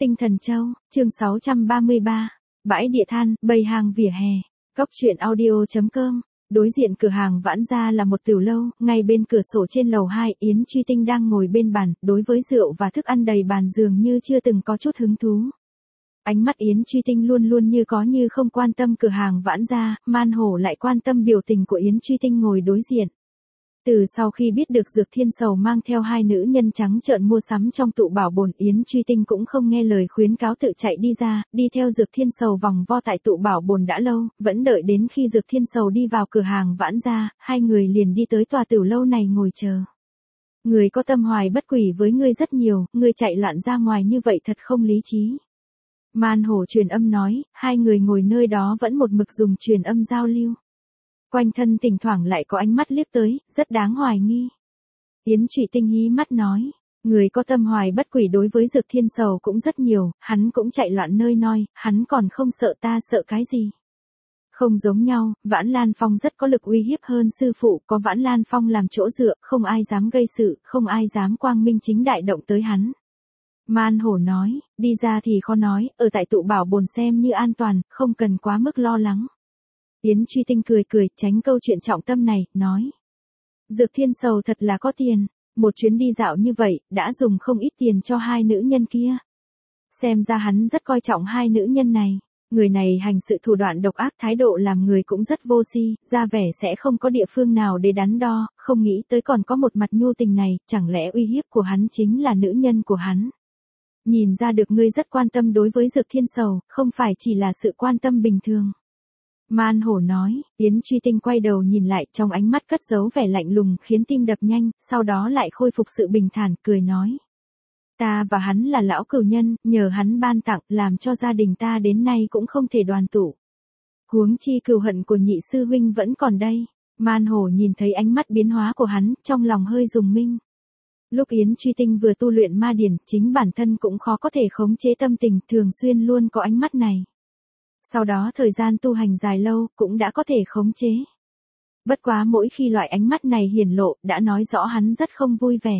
Tinh Thần Châu, chương 633, bãi địa than, bầy hàng vỉa hè. Cóc truyện audio.com. Đối diện cửa hàng Vãn Gia là một tiểu lâu, ngay bên cửa sổ trên lầu 2, Yến Truy Tinh đang ngồi bên bàn, đối với rượu và thức ăn đầy bàn dường như chưa từng có chút hứng thú. Ánh mắt Yến Truy Tinh luôn luôn như có như không quan tâm cửa hàng Vãn Gia, Man Hổ lại quan tâm biểu tình của Yến Truy Tinh ngồi đối diện. Từ sau khi biết được Dược Thiên Sầu mang theo hai nữ nhân trắng trợn mua sắm trong tụ bảo bồn, Yến Truy Tinh cũng không nghe lời khuyến cáo tự chạy đi ra, đi theo Dược Thiên Sầu vòng vo tại tụ bảo bồn đã lâu, vẫn đợi đến khi Dược Thiên Sầu đi vào cửa hàng Vãn Gia, hai người liền đi tới tòa tiểu lâu này ngồi chờ. Người có tâm hoài bất quỷ với ngươi rất nhiều, ngươi chạy loạn ra ngoài như vậy thật không lý trí. Man Hổ truyền âm nói, hai người ngồi nơi đó vẫn một mực dùng truyền âm giao lưu. Quanh thân thỉnh thoảng lại có ánh mắt liếc tới, rất đáng hoài nghi. Yến Truy Tinh hí mắt nói, người có tâm hoài bất quỷ đối với Dược Thiên Sầu cũng rất nhiều, hắn cũng chạy loạn nơi noi, hắn còn không sợ ta sợ cái gì. Không giống nhau, Vãn Lan Phong rất có lực uy hiếp hơn sư phụ, có Vãn Lan Phong làm chỗ dựa, không ai dám gây sự, không ai dám quang minh chính đại động tới hắn. Man Hổ nói, đi ra thì khó nói, ở tại tụ bảo bồn xem như an toàn, không cần quá mức lo lắng. Yến Truy Tinh cười cười, tránh câu chuyện trọng tâm này, nói. Dược Thiên Sầu thật là có tiền, một chuyến đi dạo như vậy, đã dùng không ít tiền cho hai nữ nhân kia. Xem ra hắn rất coi trọng hai nữ nhân này, người này hành sự thủ đoạn độc ác, thái độ làm người cũng rất vô si, ra vẻ sẽ không có địa phương nào để đắn đo, không nghĩ tới còn có một mặt nhu tình này, chẳng lẽ uy hiếp của hắn chính là nữ nhân của hắn. Nhìn ra được ngươi rất quan tâm đối với Dược Thiên Sầu, không phải chỉ là sự quan tâm bình thường. Man Hổ nói, Yến Truy Tinh quay đầu nhìn lại, trong ánh mắt cất giấu vẻ lạnh lùng khiến tim đập nhanh, sau đó lại khôi phục sự bình thản, cười nói. Ta và hắn là lão cửu nhân, nhờ hắn ban tặng, làm cho gia đình ta đến nay cũng không thể đoàn tụ. Huống chi cừu hận của nhị sư huynh vẫn còn đây. Man Hổ nhìn thấy ánh mắt biến hóa của hắn, trong lòng hơi rùng minh. Lúc Yến Truy Tinh vừa tu luyện ma điển, chính bản thân cũng khó có thể khống chế tâm tình, thường xuyên luôn có ánh mắt này. Sau đó thời gian tu hành dài lâu, cũng đã có thể khống chế. Bất quá mỗi khi loại ánh mắt này hiển lộ, đã nói rõ hắn rất không vui vẻ.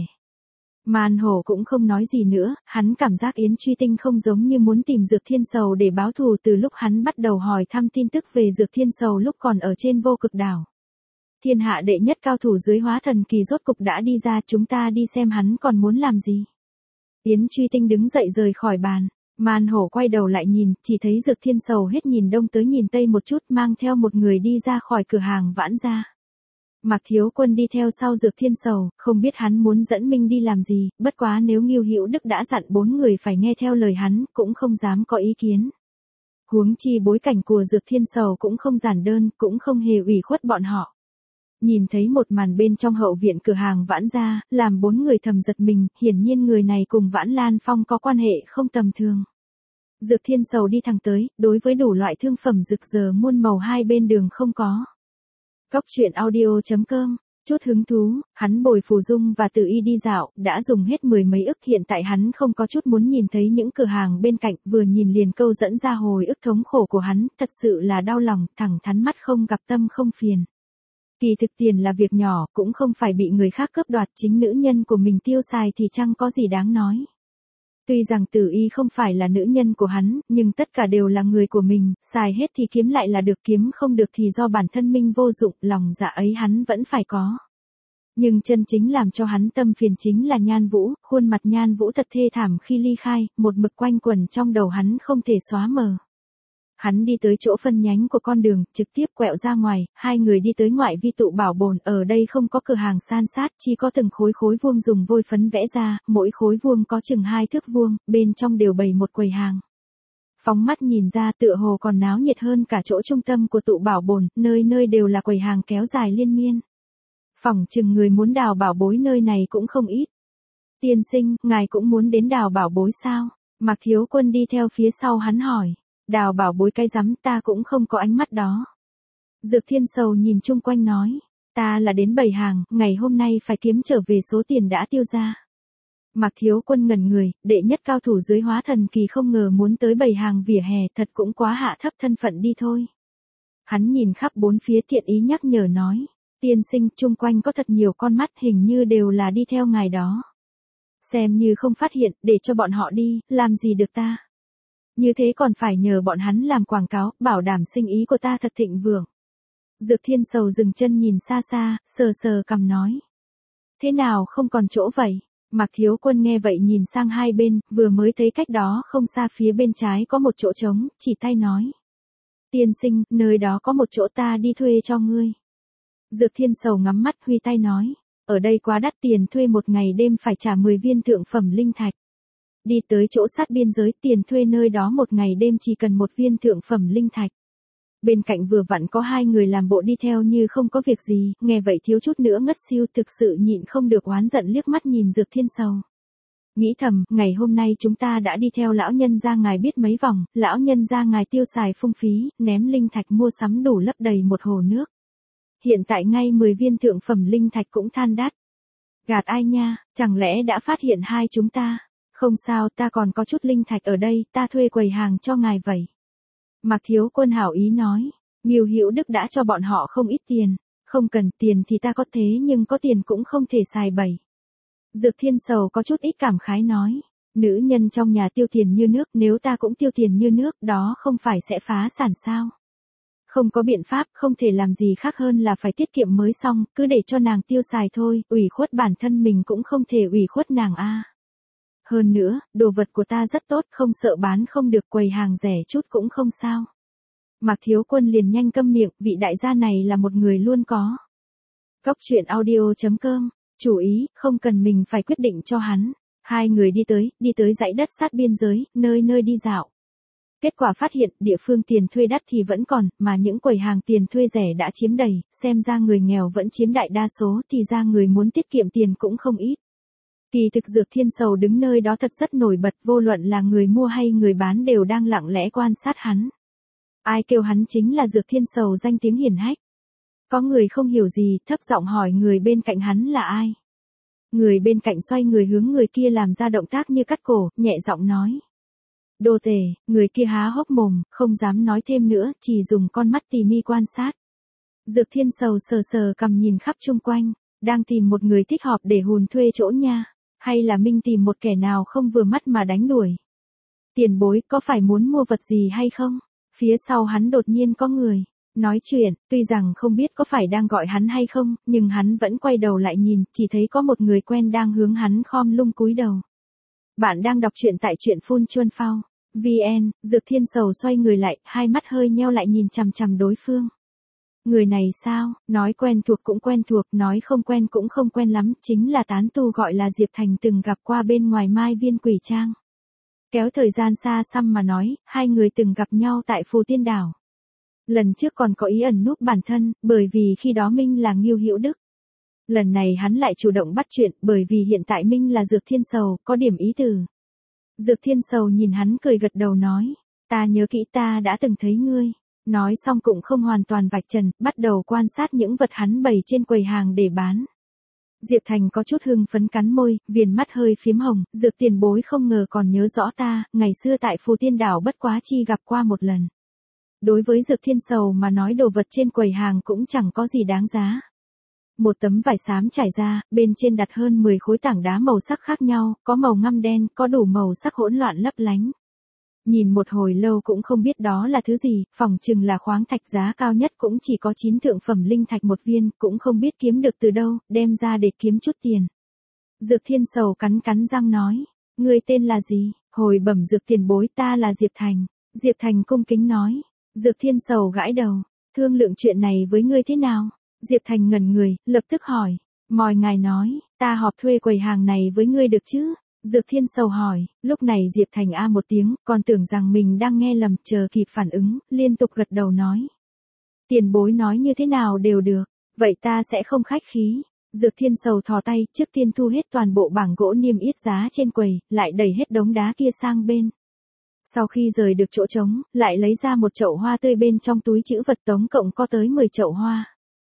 Man Hổ cũng không nói gì nữa, hắn cảm giác Yến Truy Tinh không giống như muốn tìm Dược Thiên Sầu để báo thù từ lúc hắn bắt đầu hỏi thăm tin tức về Dược Thiên Sầu lúc còn ở trên Vô Cực Đảo. Thiên hạ đệ nhất cao thủ dưới hóa thần kỳ rốt cục đã đi ra, chúng ta đi xem hắn còn muốn làm gì. Yến Truy Tinh đứng dậy rời khỏi bàn. Man Hổ quay đầu lại nhìn, chỉ thấy Dược Thiên Sầu hết nhìn đông tới nhìn tây một chút, mang theo một người đi ra khỏi cửa hàng Vãn Gia. Mạc Thiếu Quân đi theo sau Dược Thiên Sầu, không biết hắn muốn dẫn Minh đi làm gì, bất quá nếu Ngưu Hữu Đức đã dặn bốn người phải nghe theo lời hắn, cũng không dám có ý kiến. Huống chi bối cảnh của Dược Thiên Sầu cũng không giản đơn, cũng không hề ủy khuất bọn họ. Nhìn thấy một màn bên trong hậu viện cửa hàng Vãn Gia, làm bốn người thầm giật mình, hiển nhiên người này cùng Vãn Lan Phong có quan hệ không tầm thường. Dược Thiên Sầu đi thẳng tới, đối với đủ loại thương phẩm rực rỡ muôn màu hai bên đường không có. Cóc truyện audio.com, chút hứng thú, hắn bồi Phù Dung và Tử Y đi dạo, đã dùng hết mười mấy ức, hiện tại hắn không có chút muốn nhìn thấy những cửa hàng bên cạnh, vừa nhìn liền câu dẫn ra hồi ức thống khổ của hắn, thật sự là đau lòng, thẳng thắn mắt không gặp tâm không phiền. Kỳ thực tiền là việc nhỏ, cũng không phải bị người khác cướp đoạt, chính nữ nhân của mình tiêu xài thì chẳng có gì đáng nói. Tuy rằng Tử Y không phải là nữ nhân của hắn, nhưng tất cả đều là người của mình, xài hết thì kiếm lại là được, kiếm không được thì do bản thân mình vô dụng, lòng dạ ấy hắn vẫn phải có. Nhưng chân chính làm cho hắn tâm phiền chính là Nhan Vũ, khuôn mặt Nhan Vũ thật thê thảm khi ly khai, một mực quanh quẩn trong đầu hắn không thể xóa mờ. Hắn đi tới chỗ phân nhánh của con đường, trực tiếp quẹo ra ngoài, hai người đi tới ngoại vi tụ bảo bồn, ở đây không có cửa hàng san sát, chỉ có từng khối vuông dùng vôi phấn vẽ ra, mỗi khối vuông có chừng 2 thước vuông, bên trong đều bày một quầy hàng. Phóng mắt nhìn ra tựa hồ còn náo nhiệt hơn cả chỗ trung tâm của tụ bảo bồn, nơi nơi đều là quầy hàng kéo dài liên miên. Phỏng chừng người muốn đào bảo bối nơi này cũng không ít. Tiên sinh, ngài cũng muốn đến đào bảo bối sao? Mạc Thiếu Quân đi theo phía sau hắn hỏi. Đào bảo bối cái rắm, ta cũng không có ánh mắt đó. Dược Thiên Sầu nhìn chung quanh nói, ta là đến bày hàng, ngày hôm nay phải kiếm trở về số tiền đã tiêu ra. Mạc Thiếu Quân ngẩn người, đệ nhất cao thủ dưới hóa thần kỳ không ngờ muốn tới bày hàng vỉa hè, thật cũng quá hạ thấp thân phận đi thôi. Hắn nhìn khắp bốn phía thiện ý nhắc nhở nói, tiên sinh chung quanh có thật nhiều con mắt, hình như đều là đi theo ngài đó. Xem như không phát hiện, để cho bọn họ đi, làm gì được ta. Như thế còn phải nhờ bọn hắn làm quảng cáo, bảo đảm sinh ý của ta thật thịnh vượng. Dược Thiên Sầu dừng chân nhìn xa xa, sờ sờ cằm nói. Thế nào không còn chỗ vậy? Mạc Thiếu Quân nghe vậy nhìn sang hai bên, vừa mới thấy cách đó không xa phía bên trái có một chỗ trống, chỉ tay nói. Tiên sinh, nơi đó có một chỗ ta đi thuê cho ngươi. Dược Thiên Sầu ngắm mắt huy tay nói. Ở đây quá đắt tiền, thuê một ngày đêm phải trả 10 viên thượng phẩm linh thạch. Đi tới chỗ sát biên giới, tiền thuê nơi đó một ngày đêm chỉ cần 1 viên thượng phẩm linh thạch. Bên cạnh vừa vặn có 2 người làm bộ đi theo như không có việc gì, nghe vậy thiếu chút nữa ngất xiu, thực sự nhịn không được oán giận liếc mắt nhìn Dược Thiên Sầu. Nghĩ thầm, ngày hôm nay chúng ta đã đi theo lão nhân gia ngài biết mấy vòng, lão nhân gia ngài tiêu xài phung phí, ném linh thạch mua sắm đủ lấp đầy một hồ nước. Hiện tại ngay 10 viên thượng phẩm linh thạch cũng than đắt. Gạt ai nha, chẳng lẽ đã phát hiện hai chúng ta? Không sao, ta còn có chút linh thạch ở đây, ta thuê quầy hàng cho ngài vậy. Mạc Thiếu Quân hảo ý nói, Ngưu Hữu Đức đã cho bọn họ không ít tiền, không cần tiền thì ta có thế nhưng có tiền cũng không thể xài bậy. Dược Thiên Sầu có chút ít cảm khái nói, nữ nhân trong nhà tiêu tiền như nước, nếu ta cũng tiêu tiền như nước, đó không phải sẽ phá sản sao? Không có biện pháp, không thể làm gì khác hơn là phải tiết kiệm mới xong, cứ để cho nàng tiêu xài thôi, ủy khuất bản thân mình cũng không thể ủy khuất nàng a. Hơn nữa, đồ vật của ta rất tốt, không sợ bán không được, quầy hàng rẻ chút cũng không sao. Mạc Thiếu Quân liền nhanh câm miệng, vị đại gia này là một người luôn có. Cóc truyện audio.com, chú ý, không cần mình phải quyết định cho hắn. Hai người đi tới dãy đất sát biên giới, nơi nơi đi dạo. Kết quả phát hiện địa phương tiền thuê đắt thì vẫn còn, mà những quầy hàng tiền thuê rẻ đã chiếm đầy, xem ra người nghèo vẫn chiếm đại đa số thì ra người muốn tiết kiệm tiền cũng không ít. Kỳ thực Dược Thiên Sầu đứng nơi đó thật rất nổi bật, vô luận là người mua hay người bán đều đang lặng lẽ quan sát hắn. Ai kêu hắn chính là Dược Thiên Sầu danh tiếng hiển hách. Có người không hiểu gì, thấp giọng hỏi người bên cạnh hắn là ai. Người bên cạnh xoay người hướng người kia làm ra động tác như cắt cổ, nhẹ giọng nói. Đô tể, người kia há hốc mồm, không dám nói thêm nữa, chỉ dùng con mắt tỉ mỉ quan sát. Dược Thiên Sầu sờ sờ cằm nhìn khắp chung quanh, đang tìm một người thích hợp để hùn thuê chỗ nha, hay là Minh tìm một kẻ nào không vừa mắt mà đánh đuổi. Tiền bối, có phải muốn mua vật gì hay không? Phía sau hắn đột nhiên có người nói chuyện, tuy rằng không biết có phải đang gọi hắn hay không, nhưng hắn vẫn quay đầu lại nhìn, chỉ thấy có một người quen đang hướng hắn khom lưng cúi đầu. Bạn đang đọc truyện tại truyện Phun Chuân Phao. VN, Dược Thiên Sầu xoay người lại, hai mắt hơi nheo lại nhìn chằm chằm đối phương. Người này sao, nói quen thuộc cũng quen thuộc, nói không quen cũng không quen lắm, chính là tán tu gọi là Diệp Thành từng gặp qua bên ngoài Mai Viên Quỷ Trang. Kéo thời gian xa xăm mà nói, hai người từng gặp nhau tại Phù Tiên Đảo. Lần trước còn có ý ẩn núp bản thân, bởi vì khi đó Minh là Ngưu Hữu Đức. Lần này hắn lại chủ động bắt chuyện, bởi vì hiện tại Minh là Dược Thiên Sầu, có điểm ý từ. Dược Thiên Sầu nhìn hắn cười gật đầu nói, ta nhớ kỹ ta đã từng thấy ngươi. Nói xong cũng không hoàn toàn vạch trần, bắt đầu quan sát những vật hắn bày trên quầy hàng để bán. Diệp Thành có chút hưng phấn cắn môi, viền mắt hơi phím hồng, Dược tiền bối không ngờ còn nhớ rõ ta, ngày xưa tại Phù Tiên Đảo bất quá chi gặp qua một lần. Đối với Dược Thiên Sầu mà nói đồ vật trên quầy hàng cũng chẳng có gì đáng giá. Một tấm vải xám trải ra, bên trên đặt hơn 10 khối tảng đá màu sắc khác nhau, có màu ngăm đen, có đủ màu sắc hỗn loạn lấp lánh. Nhìn một hồi lâu cũng không biết đó là thứ gì, phỏng chừng là khoáng thạch, giá cao nhất cũng chỉ có 9 thượng phẩm linh thạch một viên, cũng không biết kiếm được từ đâu, đem ra để kiếm chút tiền. Dược Thiên Sầu cắn răng nói, ngươi tên là gì? Hồi bẩm Dược tiền bối, ta là Diệp Thành. Diệp Thành cung kính nói. Dược Thiên Sầu gãi đầu, thương lượng chuyện này với ngươi thế nào? Diệp Thành ngẩn người, lập tức hỏi. Mỏi ngài nói, ta họp thuê quầy hàng này với ngươi được chứ? Dược Thiên Sầu hỏi, lúc này Diệp Thành a một tiếng, còn tưởng rằng mình đang nghe lầm, chờ kịp phản ứng, liên tục gật đầu nói. Tiền bối nói như thế nào đều được, vậy ta sẽ không khách khí. Dược Thiên Sầu thò tay, trước tiên thu hết toàn bộ bảng gỗ niêm yết giá trên quầy, lại đẩy hết đống đá kia sang bên. Sau khi rời được chỗ trống, lại lấy ra một chậu hoa tươi, bên trong túi trữ vật tổng cộng có tới 10 chậu hoa.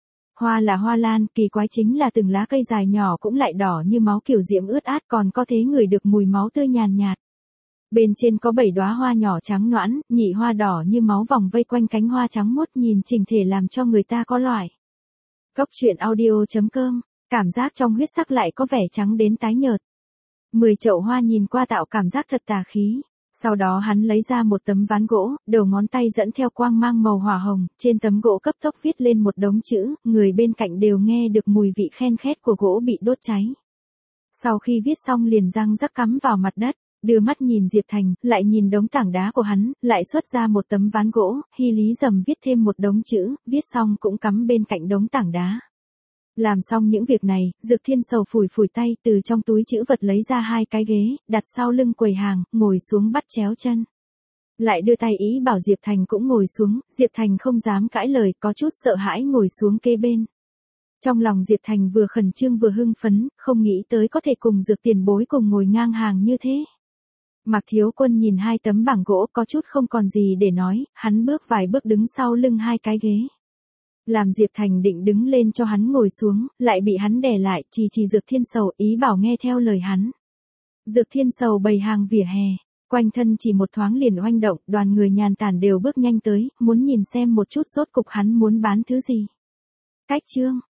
Hoa là hoa lan, kỳ quái chính là từng lá cây dài nhỏ cũng lại đỏ như máu, kiểu diễm ướt át, còn có thể ngửi được mùi máu tươi nhàn nhạt. Bên trên có 7 đóa hoa nhỏ trắng nõn, nhị hoa đỏ như máu vòng vây quanh cánh hoa trắng muốt, nhìn chỉnh thể làm cho người ta có loại. Cóc truyện audio.com, cảm giác trong huyết sắc lại có vẻ trắng đến tái nhợt. 10 chậu hoa nhìn qua tạo cảm giác thật tà khí. Sau đó hắn lấy ra một tấm ván gỗ, đầu ngón tay dẫn theo quang mang màu hỏa hồng, trên tấm gỗ cấp tốc viết lên một đống chữ, người bên cạnh đều nghe được mùi vị khen khét của gỗ bị đốt cháy. Sau khi viết xong liền răng rắc cắm vào mặt đất, đưa mắt nhìn Diệp Thành, lại nhìn đống tảng đá của hắn, lại xuất ra một tấm ván gỗ, hy lý dầm viết thêm một đống chữ, viết xong cũng cắm bên cạnh đống tảng đá. Làm xong những việc này, Dược Thiên Sầu phủi phủi tay từ trong túi trữ vật lấy ra 2 cái ghế, đặt sau lưng quầy hàng, ngồi xuống bắt chéo chân. Lại đưa tay ý bảo Diệp Thành cũng ngồi xuống, Diệp Thành không dám cãi lời, có chút sợ hãi ngồi xuống kế bên. Trong lòng Diệp Thành vừa khẩn trương vừa hưng phấn, không nghĩ tới có thể cùng Dược tiền bối cùng ngồi ngang hàng như thế. Mạc Thiếu Quân nhìn 2 tấm bảng gỗ có chút không còn gì để nói, hắn bước vài bước đứng sau lưng 2 cái ghế. Làm Diệp Thành định đứng lên cho hắn ngồi xuống, lại bị hắn đè lại, chỉ Dược Thiên Sầu ý bảo nghe theo lời hắn. Dược Thiên Sầu bày hàng vỉa hè, quanh thân chỉ một thoáng liền oanh động, đoàn người nhàn tản đều bước nhanh tới, muốn nhìn xem một chút rốt cục hắn muốn bán thứ gì. Cách chương